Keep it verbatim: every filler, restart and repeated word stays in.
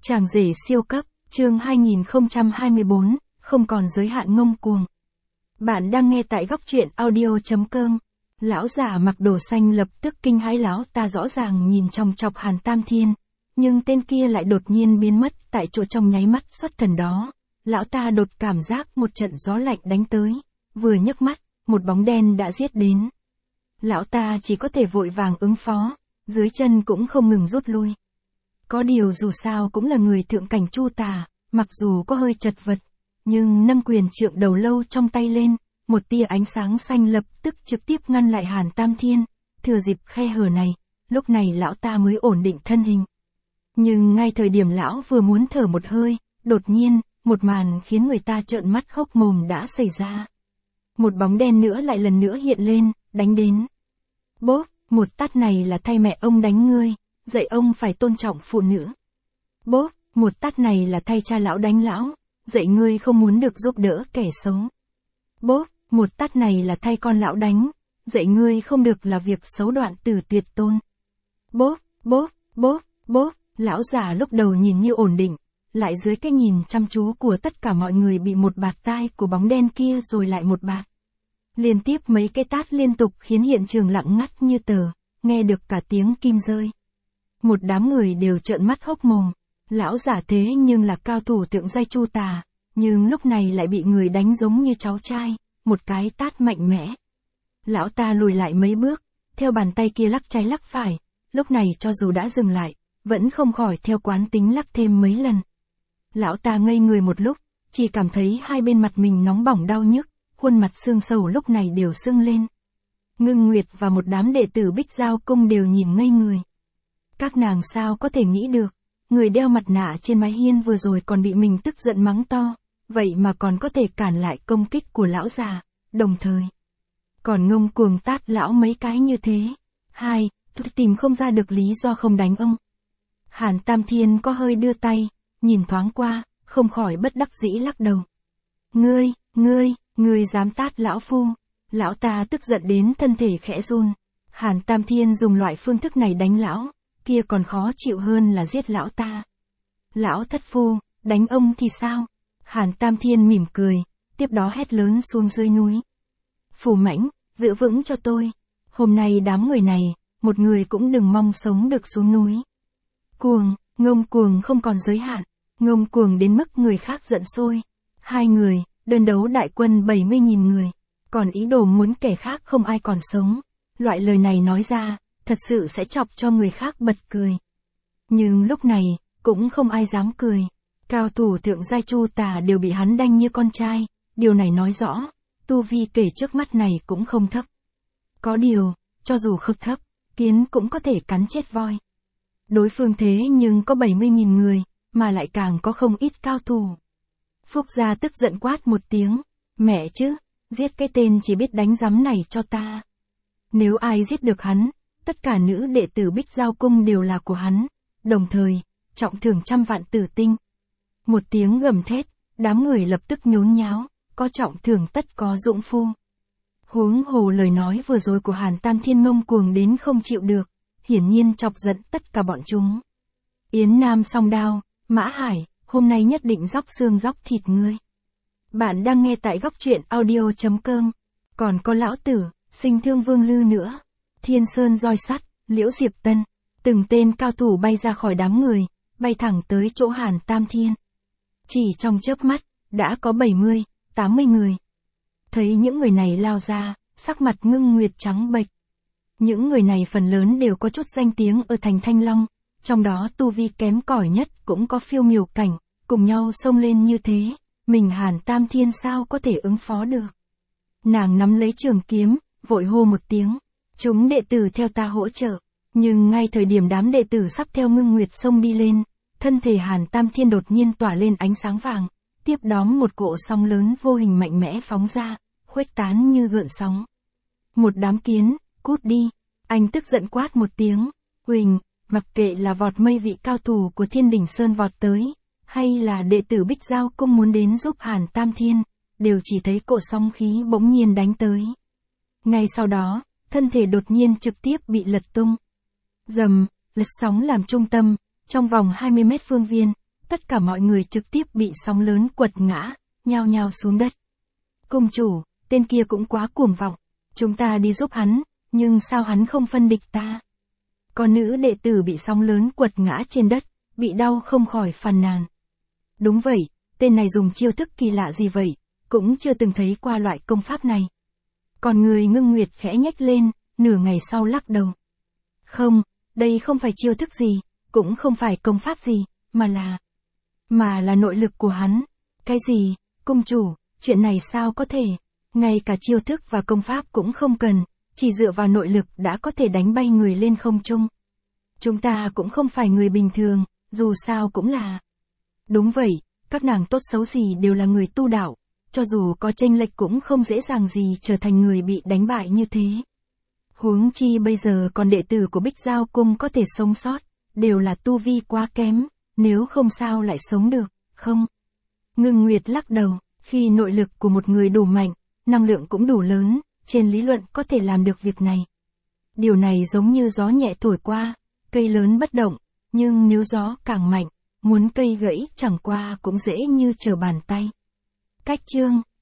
Chàng rể siêu cấp, chương hai nghìn không trăm hai mươi bốn, không còn giới hạn ngông cuồng. Bạn đang nghe tại góc truyện audio chấm com. Lão giả mặc đồ xanh lập tức kinh hãi, lão ta rõ ràng nhìn chòng chọc Hàn Tam Thiên, nhưng tên kia lại đột nhiên biến mất tại chỗ trong nháy mắt xuất thần đó. Lão ta đột cảm giác một trận gió lạnh đánh tới, vừa nhấc mắt, một bóng đen đã giết đến. Lão ta chỉ có thể vội vàng ứng phó, dưới chân cũng không ngừng rút lui. Có điều dù sao cũng là người thượng cảnh Chu Tà, mặc dù có hơi chật vật, nhưng nâng quyền trượng đầu lâu trong tay lên, một tia ánh sáng xanh lập tức trực tiếp ngăn lại Hàn Tam Thiên. Thừa dịp khe hở này, lúc này lão ta mới ổn định thân hình. Nhưng ngay thời điểm lão vừa muốn thở một hơi, đột nhiên, một màn khiến người ta trợn mắt hốc mồm đã xảy ra. Một bóng đen nữa lại lần nữa hiện lên, đánh đến. Bốp, một tát này là thay mẹ ông đánh ngươi, dạy ông phải tôn trọng phụ nữ. Bốp, một tát này là thay cha lão đánh lão, dạy ngươi không muốn được giúp đỡ kẻ xấu. Bốp, một tát này là thay con lão đánh, dạy ngươi không được là việc xấu đoạn tử tuyệt tôn. Bốp, bốp, bốp, bốp, lão già lúc đầu nhìn như ổn định, lại dưới cái nhìn chăm chú của tất cả mọi người bị một bạt tai của bóng đen kia rồi lại một bạt. Liên tiếp mấy cái tát liên tục khiến hiện trường lặng ngắt như tờ, nghe được cả tiếng kim rơi. Một đám người đều trợn mắt hốc mồm, lão giả thế nhưng là cao thủ thượng giai Chu Tà, nhưng lúc này lại bị người đánh giống như cháu trai, một cái tát mạnh mẽ. Lão ta lùi lại mấy bước, theo bàn tay kia lắc trái lắc phải, lúc này cho dù đã dừng lại, vẫn không khỏi theo quán tính lắc thêm mấy lần. Lão ta ngây người một lúc, chỉ cảm thấy hai bên mặt mình nóng bỏng đau nhức, khuôn mặt xương sầu lúc này đều sưng lên. Ngưng Nguyệt và một đám đệ tử Bích Giao Cung đều nhìn ngây người. Các nàng sao có thể nghĩ được, người đeo mặt nạ trên mái hiên vừa rồi còn bị mình tức giận mắng to, vậy mà còn có thể cản lại công kích của lão già, đồng thời còn ngông cuồng tát lão mấy cái như thế. Hai, tôi tìm không ra được lý do không đánh ông. Hàn Tam Thiên có hơi đưa tay, nhìn thoáng qua, không khỏi bất đắc dĩ lắc đầu. Ngươi, ngươi, ngươi dám tát lão phu. Lão ta tức giận đến thân thể khẽ run. Hàn Tam Thiên dùng loại phương thức này đánh lão, kia còn khó chịu hơn là giết lão ta. Lão thất phu, đánh ông thì sao? Hàn Tam Thiên mỉm cười, tiếp đó hét lớn xuống dưới núi. Phù Mãnh, giữ vững cho tôi. Hôm nay đám người này, một người cũng đừng mong sống được xuống núi. Cuồng, ngông cuồng không còn giới hạn, ngông cuồng đến mức người khác giận sôi. Hai người, đơn đấu đại quân bảy mươi nghìn người, còn ý đồ muốn kẻ khác không ai còn sống. Loại lời này nói ra, thật sự sẽ chọc cho người khác bật cười. Nhưng lúc này, cũng không ai dám cười. Cao thủ thượng giai Chu Tà đều bị hắn đanh như con trai, điều này nói rõ, tu vi kể trước mắt này cũng không thấp. Có điều, cho dù không thấp, kiến cũng có thể cắn chết voi. Đối phương thế nhưng có bảy mươi nghìn người, mà lại càng có không ít cao thủ. Phúc Gia tức giận quát một tiếng, mẹ chứ, giết cái tên chỉ biết đánh rắm này cho ta. Nếu ai giết được hắn, tất cả nữ đệ tử Bích Giao Cung đều là của hắn, đồng thời, trọng thưởng trăm vạn tử tinh. Một tiếng gầm thét, đám người lập tức nhốn nháo, có trọng thưởng tất có dũng phu. Huống hồ lời nói vừa rồi của Hàn Tam Thiên ngông cuồng đến không chịu được, hiển nhiên chọc giận tất cả bọn chúng. Yến Nam song đao, Mã Hải, hôm nay nhất định róc xương róc thịt ngươi. Bạn đang nghe tại góc truyện audio chấm com. Còn có lão tử, Sinh Thương Vương Lư nữa. Thiên Sơn roi sắt, Liễu Diệp Tân. Từng tên cao thủ bay ra khỏi đám người, bay thẳng tới chỗ Hàn Tam Thiên. Chỉ trong chớp mắt, đã có bảy mươi, tám mươi người. Thấy những người này lao ra, sắc mặt Ngưng Nguyệt trắng bệch. Những người này phần lớn đều có chút danh tiếng ở thành Thanh Long, trong đó tu vi kém cỏi nhất cũng có phiêu miểu cảnh, cùng nhau xông lên như thế, mình Hàn Tam Thiên sao có thể ứng phó được. Nàng nắm lấy trường kiếm, vội hô một tiếng, chúng đệ tử theo ta hỗ trợ, nhưng ngay thời điểm đám đệ tử sắp theo Ngưng Nguyệt xông đi lên, thân thể Hàn Tam Thiên đột nhiên tỏa lên ánh sáng vàng, tiếp đó một cỗ sóng lớn vô hình mạnh mẽ phóng ra, khuếch tán như gợn sóng. Một đám kiến, cút đi, anh tức giận quát một tiếng, huỳnh, mặc kệ là vọt mây vị cao thủ của Thiên Đỉnh Sơn vọt tới, hay là đệ tử Bích Giao Cung muốn đến giúp Hàn Tam Thiên, đều chỉ thấy cỗ sóng khí bỗng nhiên đánh tới. Ngay sau đó, thân thể đột nhiên trực tiếp bị lật tung. Dầm, lật sóng làm trung tâm, trong vòng hai mươi mét phương viên, tất cả mọi người trực tiếp bị sóng lớn quật ngã, nhao nhao xuống đất. Cung chủ, tên kia cũng quá cuồng vọng, chúng ta đi giúp hắn, nhưng sao hắn không phân địch ta? Có nữ đệ tử bị sóng lớn quật ngã trên đất, bị đau không khỏi phàn nàn. Đúng vậy, tên này dùng chiêu thức kỳ lạ gì vậy, cũng chưa từng thấy qua loại công pháp này. Còn người Ngưng Nguyệt khẽ nhếch lên, nửa ngày sau lắc đầu. Không, đây không phải chiêu thức gì, cũng không phải công pháp gì, mà là... Mà là nội lực của hắn. Cái gì, cung chủ, chuyện này sao có thể? Ngay cả chiêu thức và công pháp cũng không cần, chỉ dựa vào nội lực đã có thể đánh bay người lên không trung. Chúng ta cũng không phải người bình thường, dù sao cũng là... Đúng vậy, các nàng tốt xấu gì đều là người tu đạo, cho dù có chênh lệch cũng không dễ dàng gì trở thành người bị đánh bại như thế. Huống chi bây giờ còn đệ tử của Bích Giao Cung có thể sống sót, đều là tu vi quá kém, nếu không sao lại sống được, không? Ngưng Nguyệt lắc đầu, khi nội lực của một người đủ mạnh, năng lượng cũng đủ lớn, trên lý luận có thể làm được việc này. Điều này giống như gió nhẹ thổi qua, cây lớn bất động, nhưng nếu gió càng mạnh, muốn cây gãy chẳng qua cũng dễ như trở bàn tay. Cách chương